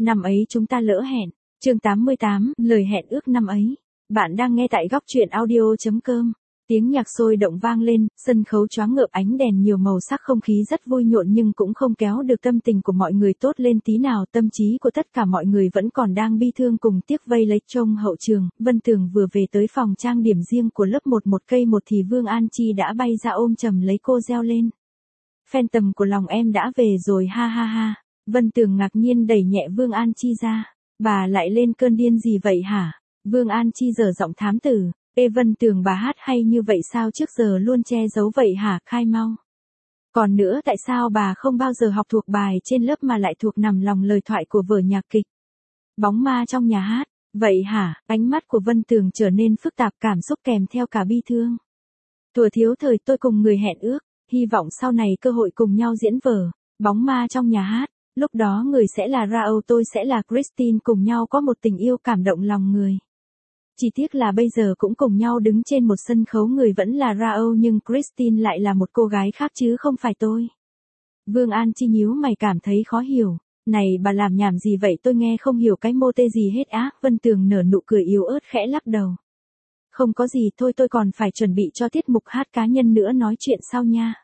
Năm ấy chúng ta lỡ hẹn. Chương 88, lời hẹn ước năm ấy. Bạn đang nghe tại góc truyện audio.com. Tiếng nhạc sôi động vang lên, sân khấu choáng ngợp, ánh đèn nhiều màu sắc, không khí rất vui nhộn nhưng cũng không kéo được tâm tình của mọi người tốt lên tí nào. Tâm trí của tất cả mọi người vẫn còn đang bi thương cùng tiếc vây lấy trông hậu trường. Vân Tường vừa về tới phòng trang điểm riêng của lớp 11 cây 1 thì Vương An Chi đã bay ra ôm chầm lấy cô reo lên. Phantom của lòng em đã về rồi, ha ha ha. Vân Tường ngạc nhiên đẩy nhẹ Vương An Chi ra. Bà lại lên cơn điên gì vậy hả? Vương An Chi dở giọng thám tử. Ê Vân Tường, bà hát hay như vậy sao trước giờ luôn che giấu vậy hả? Khai mau. Còn nữa, tại sao bà không bao giờ học thuộc bài trên lớp mà lại thuộc nằm lòng lời thoại của vở nhạc kịch Bóng ma trong nhà hát? Vậy hả? Ánh mắt của Vân Tường trở nên phức tạp, cảm xúc kèm theo cả bi thương. Thuở thiếu thời tôi cùng người hẹn ước, hy vọng sau này cơ hội cùng nhau diễn vở Bóng ma trong nhà hát. Lúc đó người sẽ là Rao, tôi sẽ là Christine, cùng nhau có một tình yêu cảm động lòng người. Chỉ tiếc là bây giờ cũng cùng nhau đứng trên một sân khấu, người vẫn là Rao nhưng Christine lại là một cô gái khác chứ không phải tôi. Vương An Chi nhíu mày, cảm thấy khó hiểu. Này bà làm nhảm gì vậy, tôi nghe không hiểu cái mô tê gì hết á. Vân Tường nở nụ cười yếu ớt khẽ lắc đầu. Không có gì, thôi tôi còn phải chuẩn bị cho tiết mục hát cá nhân nữa, nói chuyện sau nha.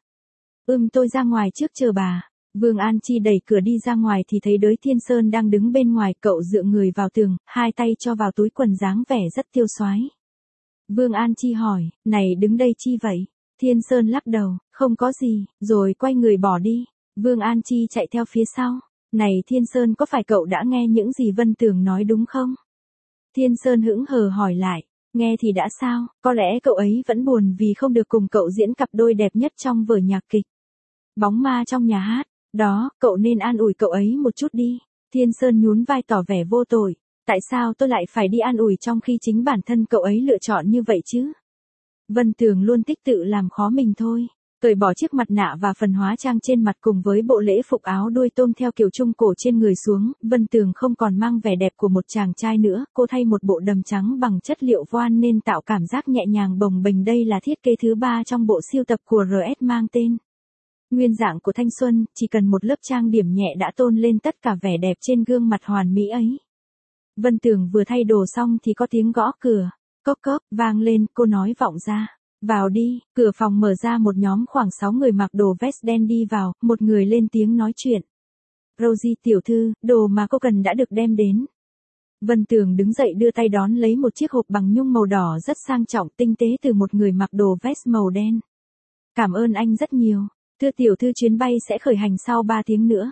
Tôi ra ngoài trước chờ bà. Vương An Chi đẩy cửa đi ra ngoài thì thấy Đới Thiên Sơn đang đứng bên ngoài, cậu dựa người vào tường, hai tay cho vào túi quần, dáng vẻ rất tiêu xoái. Vương An Chi hỏi, này đứng đây chi vậy? Thiên Sơn lắc đầu, không có gì, rồi quay người bỏ đi. Vương An Chi chạy theo phía sau. Này Thiên Sơn, có phải cậu đã nghe những gì Vân Tường nói đúng không? Thiên Sơn hững hờ hỏi lại, nghe thì đã sao, có lẽ cậu ấy vẫn buồn vì không được cùng cậu diễn cặp đôi đẹp nhất trong vở nhạc kịch Bóng ma trong nhà hát. Đó, cậu nên an ủi cậu ấy một chút đi. Thiên Sơn nhún vai tỏ vẻ vô tội. Tại sao tôi lại phải đi an ủi trong khi chính bản thân cậu ấy lựa chọn như vậy chứ? Vân Tường luôn thích tự làm khó mình thôi. Cởi bỏ chiếc mặt nạ và phần hóa trang trên mặt cùng với bộ lễ phục áo đuôi tôm theo kiểu trung cổ trên người xuống, Vân Tường không còn mang vẻ đẹp của một chàng trai nữa. Cô thay một bộ đầm trắng bằng chất liệu voan nên tạo cảm giác nhẹ nhàng bồng bềnh. Đây là thiết kế thứ 3 trong bộ sưu tập của RS mang tên Nguyên dạng của thanh xuân, chỉ cần một lớp trang điểm nhẹ đã tôn lên tất cả vẻ đẹp trên gương mặt hoàn mỹ ấy. Vân Tường vừa thay đồ xong thì có tiếng gõ cửa. Cốc cốc vang lên, cô nói vọng ra. Vào đi. Cửa phòng mở ra, một nhóm khoảng 6 người mặc đồ vest đen đi vào, một người lên tiếng nói chuyện. Rosie tiểu thư, đồ mà cô cần đã được đem đến. Vân Tường đứng dậy đưa tay đón lấy một chiếc hộp bằng nhung màu đỏ rất sang trọng tinh tế từ một người mặc đồ vest màu đen. Cảm ơn anh rất nhiều. Thưa tiểu thư, chuyến bay sẽ khởi hành sau 3 tiếng nữa.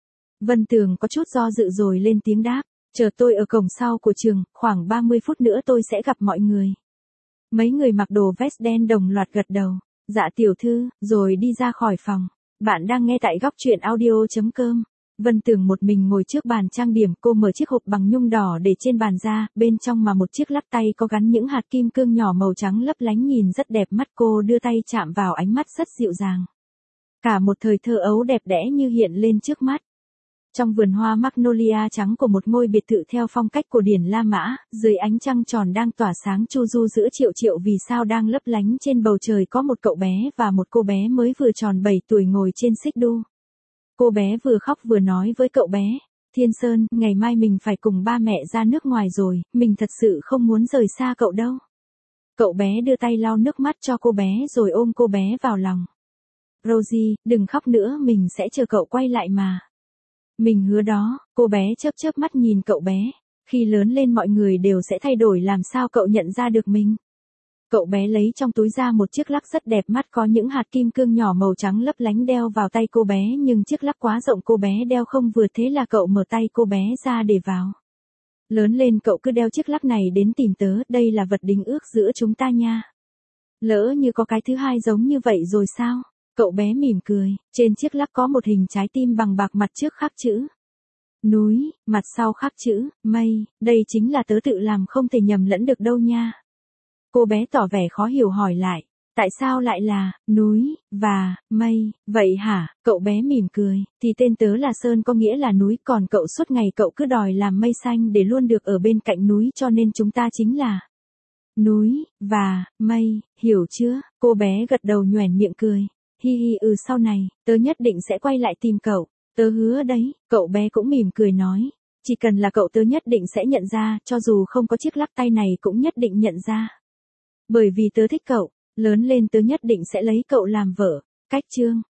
Vân Tường có chút do dự rồi lên tiếng đáp. Chờ tôi ở cổng sau của trường, khoảng 30 phút nữa tôi sẽ gặp mọi người. Mấy người mặc đồ vest đen đồng loạt gật đầu. Dạ tiểu thư, rồi đi ra khỏi phòng. Bạn đang nghe tại góc truyện audio.com. Vân Tường một mình ngồi trước bàn trang điểm, cô mở chiếc hộp bằng nhung đỏ để trên bàn ra, bên trong mà một chiếc lắc tay có gắn những hạt kim cương nhỏ màu trắng lấp lánh nhìn rất đẹp mắt. Cô đưa tay chạm vào, ánh mắt rất dịu dàng. Cả một thời thơ ấu đẹp đẽ như hiện lên trước mắt. Trong vườn hoa magnolia trắng của một ngôi biệt thự theo phong cách cổ điển La Mã, dưới ánh trăng tròn đang tỏa sáng chu du giữa triệu triệu vì sao đang lấp lánh trên bầu trời, có một cậu bé và một cô bé mới vừa tròn 7 tuổi ngồi trên xích đu. Cô bé vừa khóc vừa nói với cậu bé, Thiên Sơn, ngày mai mình phải cùng ba mẹ ra nước ngoài rồi, mình thật sự không muốn rời xa cậu đâu. Cậu bé đưa tay lau nước mắt cho cô bé rồi ôm cô bé vào lòng. Rosie, đừng khóc nữa, mình sẽ chờ cậu quay lại mà. Mình hứa đó. Cô bé chớp chớp mắt nhìn cậu bé. Khi lớn lên mọi người đều sẽ thay đổi, làm sao cậu nhận ra được mình? Cậu bé lấy trong túi ra một chiếc lắc rất đẹp mắt có những hạt kim cương nhỏ màu trắng lấp lánh đeo vào tay cô bé, nhưng chiếc lắc quá rộng cô bé đeo không vừa, thế là cậu mở tay cô bé ra để vào. Lớn lên cậu cứ đeo chiếc lắc này đến tìm tớ, đây là vật đính ước giữa chúng ta nha. Lỡ như có cái thứ hai giống như vậy rồi sao? Cậu bé mỉm cười, trên chiếc lắc có một hình trái tim bằng bạc, mặt trước khắc chữ núi, mặt sau khắc chữ mây, đây chính là tớ tự làm, không thể nhầm lẫn được đâu nha. Cô bé tỏ vẻ khó hiểu hỏi lại, tại sao lại là núi và mây, vậy hả? Cậu bé mỉm cười, thì tên tớ là Sơn có nghĩa là núi, còn cậu suốt ngày cậu cứ đòi làm mây xanh để luôn được ở bên cạnh núi, cho nên chúng ta chính là núi và mây, hiểu chưa? Cô bé gật đầu nhoẻn miệng cười. Hi hi, sau này, tớ nhất định sẽ quay lại tìm cậu. Tớ hứa đấy. Cậu bé cũng mỉm cười nói. Chỉ cần là cậu tớ nhất định sẽ nhận ra, cho dù không có chiếc lắc tay này cũng nhất định nhận ra. Bởi vì tớ thích cậu, lớn lên tớ nhất định sẽ lấy cậu làm vợ. Cách chương